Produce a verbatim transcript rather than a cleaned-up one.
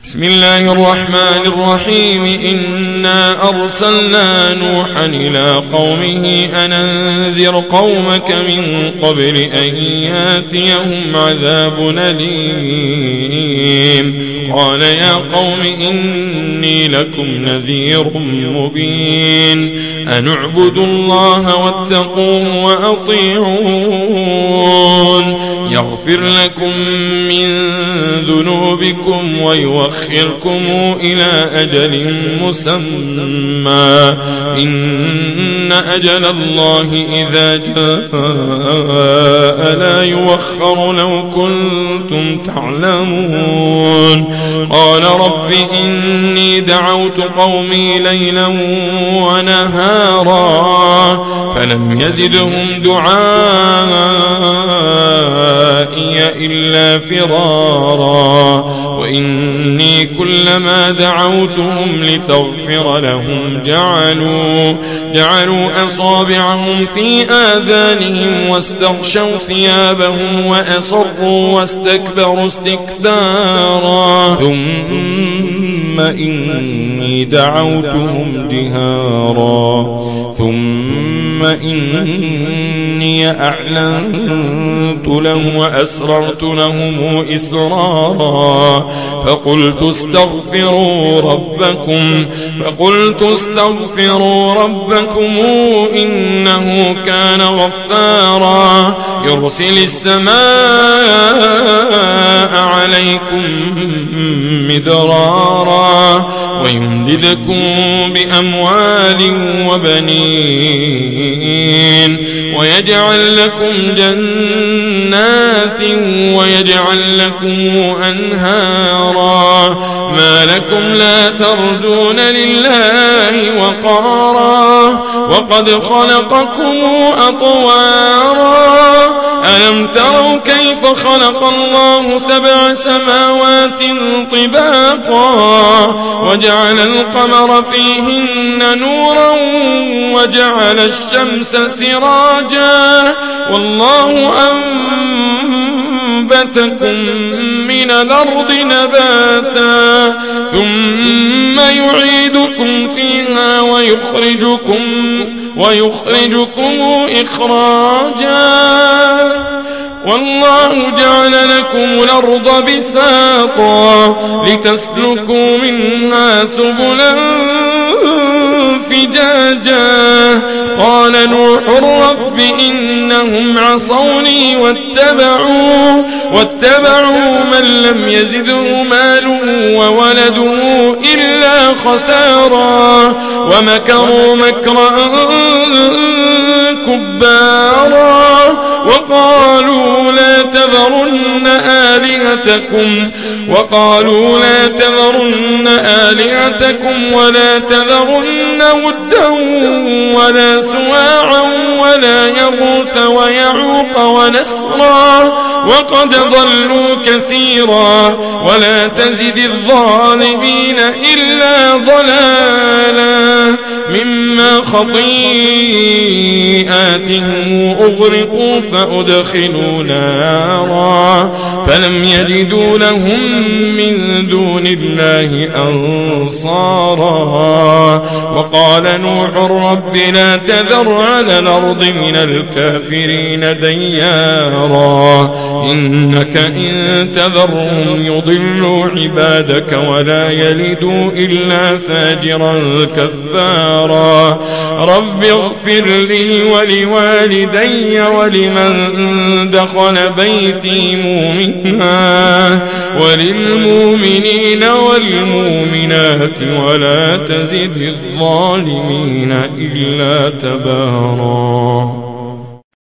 بسم الله الرحمن الرحيم إنا أرسلنا نوحا إلى قومه أن أنذر قومك من قبل أن ياتيهم عذاب أليم قال يا قوم إني لكم نذير مبين أن اعبدوا الله واتقوه وأطيعون يغفر لكم من ذنوبكم ويوخركم إلى أجل مسمى إن أجل الله إذا جاء لا يوخر لو كنتم تعلمون قال رب إني دعوت قومي ليلا ونهارا فلم يزدهم دعائي إلا فرارا وإني كلما دعوتهم لتغفر لهم جعلوا, جعلوا أصابعهم في آذانهم واستغشوا ثيابهم وأصروا واستكبروا استكبارا ثم إني دعوتهم جهارا ثم إني أعلنت لهم وأسررت لهم إسرارا فقلت استغفروا ربكم فقلت استغفروا ربكم إنه كان غفارا يرسل السماء عليكم مدرارا ويمددكم بأموال وبنين ويجعل لكم جنات ويجعل لكم أنهارا ما لكم لا ترجون لله وقارا وقد خلقكم أطوارا ألم تروا كيف خلق الله سبع سماوات طباقا وجعل القمر فيهن نورا وجعل الشمس سراجا والله أنبتكم من الأرض نباتا ثم يعيدكم فيها ويخرجكم ويخرجكم إخراجا والله جعل لكم الأرض بساطا لتسلكوا منها سبلا فجاجا قال نوح رب إنهم عصوني واتبعوا واتبعوا من لم يزده ماله وولده إلا خسارا ومكروا مكرا كبارا وقالوا لا تذرن آلهتكم وقالوا لا تذرن آلهتكم ولا تذرن ودا ولا سواعا ولا يغوث ويعوق ونسرا وقد ضلوا كثيرا ولا تزد الظالمين إلا ضلالا مما خطيئاتهم أغرقوا فأدخلوا نارا فلم يجدوا لهم من دون الله أنصارا وقال نوح رب لا تذر على الأرض من الكافرين ديارا إنك إن تذرهم يضلوا عبادك ولا يلدوا إلا فاجرا كفارا رب اغفر لي ولوالدي ولمن دخل بيتي مؤمنا وللمؤمنين والمؤمنات ولا تزد الظالمين إلا تبارا.